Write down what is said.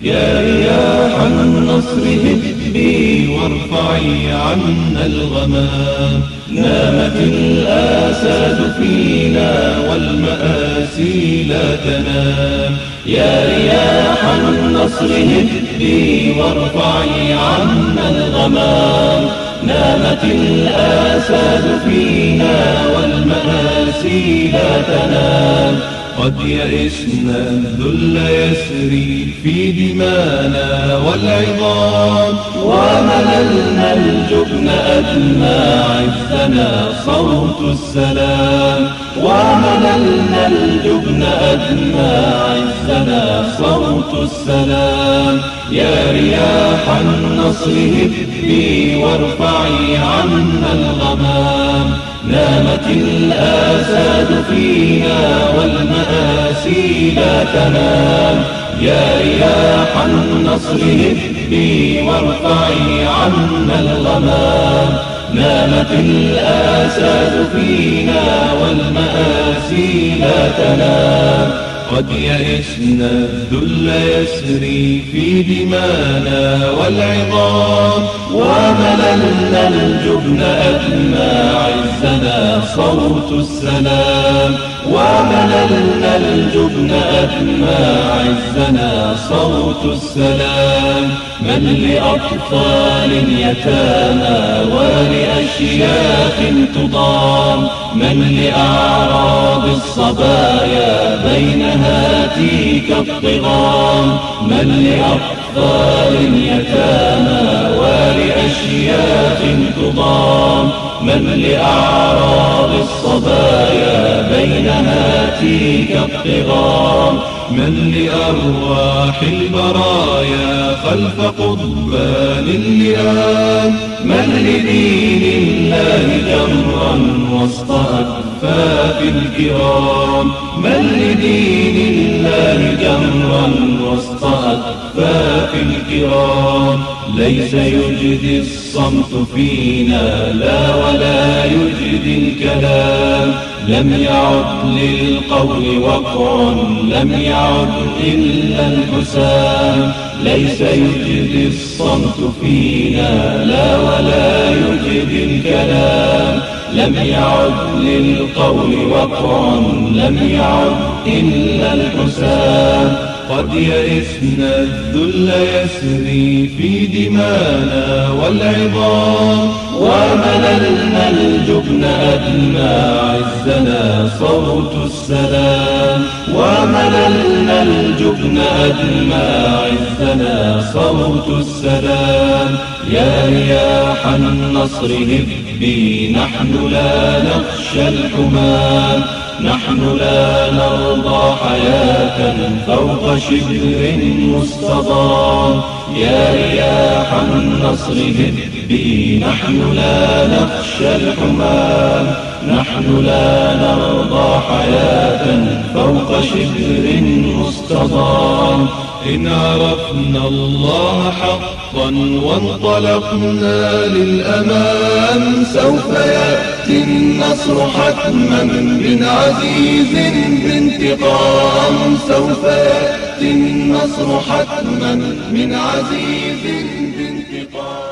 يا رياح النصر هبي وارفعي عنا الغمام. نامت الآساد فينا والمآسي لا تنام. يا رياح النصر هبي وارفعي عنا الغمام. نامت الآساد فينا والمآسي لا تنام. قد يئسنا الذل يسري في دمانا والعظام. ومللنا الجبن أدمى عزنا صوت السلام. ومللنا الجبن أدمى عزنا صوت السلام. يا رياح النصر هبي وارفعي عنا الغمام. نامت الآساد فينا والمآسي لا تنام. يا رياح النصر هبي وارفعي عنا الغمام. نامت الآساد فينا والمآسي لا تنام. قد يئسنا الذل يسري في دمانا والعظام. ومللنا الجبن أدمى عزنا صوت السلام. ومللنا الجبن أدمى عزنا صوت السلام. من لأطفال يتامى ولأشياخ تضام. من لأعراض الصبايا بينها تيك الطغام. من لأطفال يتامى ولأشياخ تضام. من لأعراض الصبايا بينها تيك الطغام. من لأرواح البرايا خلف قضبان اللئام. من لدين الله جمرا وسط أكفاف الكرام. من لدين الله جمرا وسط أكفاف الكرام. ليس يجدي الصمت فينا لا ولا يجدي الكلام. لم يعد للقول وقع لم يعد إلا الحسام. ليس يجدي الصمت فينا لا ولا يجدي الكلام. لم يعد للقول وقع لم يعد إلا الحسام. قد يئسنا الذل يسري في دمانا والعظام. ومللنا الجبن أدمى عزنا صوت السلام. ومللنا الجبن أدمى عزنا صوت السلام. يا رياح النصر هبي نحن لا نخشى الحمام. نحن لا نرضى حياة فوق شبر مستضام. يا رياح النصر هبي نحن لا نخشى الحمام. نحن لا نرضى حياة فوق شبر مستضام. إن عرفنا الله حقا وانطلقنا للأمام. سوف يأتي النصر حتما من عزيز بانتقام. سوف يأتي النصر حتما من عزيز بانتقام.